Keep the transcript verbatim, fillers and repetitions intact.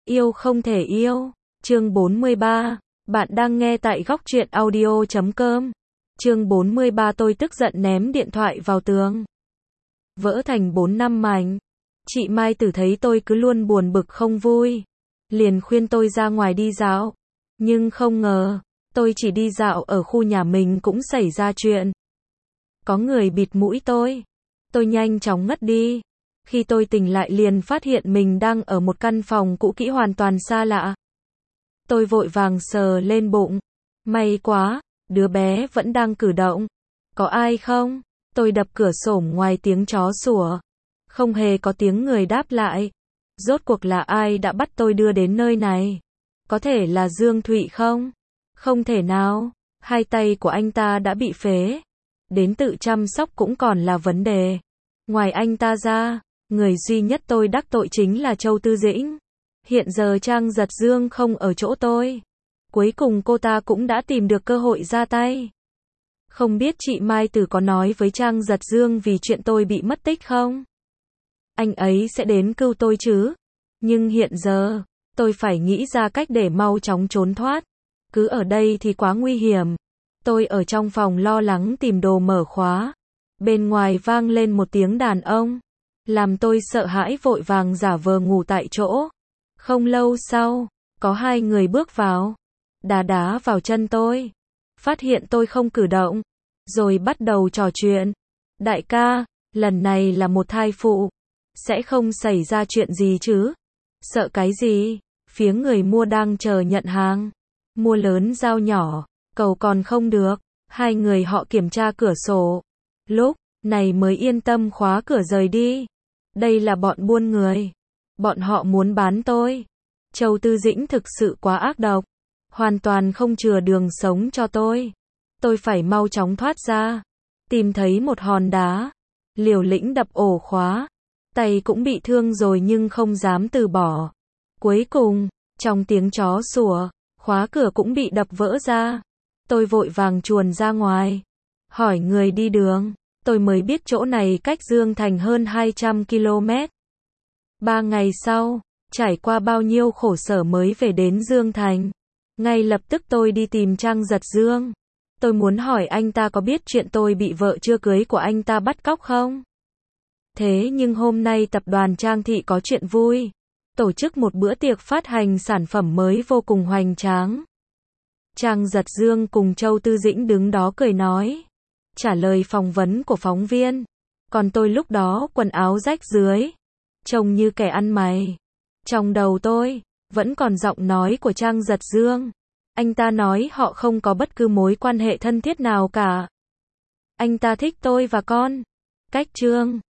Yêu không thể yêu. Chương bốn mươi ba. Bạn đang nghe tại góc truyện audio chấm com. Chương bốn mươi ba tôi tức giận ném điện thoại vào tường. Vỡ thành bốn năm mảnh. Chị Mai Tử thấy tôi cứ luôn buồn bực không vui. Liền khuyên tôi ra ngoài đi dạo. Nhưng không ngờ, tôi chỉ đi dạo ở khu nhà mình cũng xảy ra chuyện. Có người bịt mũi tôi. Tôi nhanh chóng ngất đi. Khi tôi tỉnh lại liền phát hiện mình đang ở một căn phòng cũ kỹ hoàn toàn xa lạ. Tôi vội vàng sờ lên bụng. May quá, đứa bé vẫn đang cử động. Có ai không? Tôi đập cửa xổm ngoài tiếng chó sủa. Không hề có tiếng người đáp lại. Rốt cuộc là ai đã bắt tôi đưa đến nơi này? Có thể là Dương Thụy không? Không thể nào, hai tay của anh ta đã bị phế. Đến tự chăm sóc cũng còn là vấn đề. Ngoài anh ta ra, người duy nhất tôi đắc tội chính là Châu Tư Dĩnh. Hiện giờ Trang Giật Dương không ở chỗ tôi. Cuối cùng cô ta cũng đã tìm được cơ hội ra tay. Không biết chị Mai Tử có nói với Trang Giật Dương vì chuyện tôi bị mất tích không? Anh ấy sẽ đến cứu tôi chứ? Nhưng hiện giờ, tôi phải nghĩ ra cách để mau chóng trốn thoát. Cứ ở đây thì quá nguy hiểm. Tôi ở trong phòng lo lắng tìm đồ mở khóa. Bên ngoài vang lên một tiếng đàn ông. Làm tôi sợ hãi vội vàng giả vờ ngủ tại chỗ. Không lâu sau, có hai người bước vào. Đá đá vào chân tôi. Phát hiện tôi không cử động. Rồi bắt đầu trò chuyện. Đại ca, lần này là một thai phụ. Sẽ không xảy ra chuyện gì chứ? Sợ cái gì? Phía người mua đang chờ nhận hàng. Mua lớn giao nhỏ, cầu còn không được. Hai người họ kiểm tra cửa sổ. Lúc này mới yên tâm khóa cửa rời đi. Đây là bọn buôn người. Bọn họ muốn bán tôi. Châu Tư Dĩnh thực sự quá ác độc. Hoàn toàn không chừa đường sống cho tôi. Tôi phải mau chóng thoát ra. Tìm thấy một hòn đá. Liều lĩnh đập ổ khóa. Tay cũng bị thương rồi nhưng không dám từ bỏ. Cuối cùng, trong tiếng chó sủa, khóa cửa cũng bị đập vỡ ra. Tôi vội vàng chuồn ra ngoài. Hỏi người đi đường. Tôi mới biết chỗ này cách Dương Thành hơn hai trăm ki lô mét. Ba ngày sau, trải qua bao nhiêu khổ sở mới về đến Dương Thành. Ngay lập tức tôi đi tìm Trang Giật Dương. Tôi muốn hỏi anh ta có biết chuyện tôi bị vợ chưa cưới của anh ta bắt cóc không? Thế nhưng hôm nay tập đoàn Trang Thị có chuyện vui. Tổ chức một bữa tiệc phát hành sản phẩm mới vô cùng hoành tráng. Trang Giật Dương cùng Châu Tư Dĩnh đứng đó cười nói. Trả lời phỏng vấn của phóng viên. Còn tôi lúc đó quần áo rách rưới. Trông như kẻ ăn mày. Trong đầu tôi, vẫn còn giọng nói của Trang Giật Dương. Anh ta nói họ không có bất cứ mối quan hệ thân thiết nào cả. Anh ta thích tôi và con. Cách chương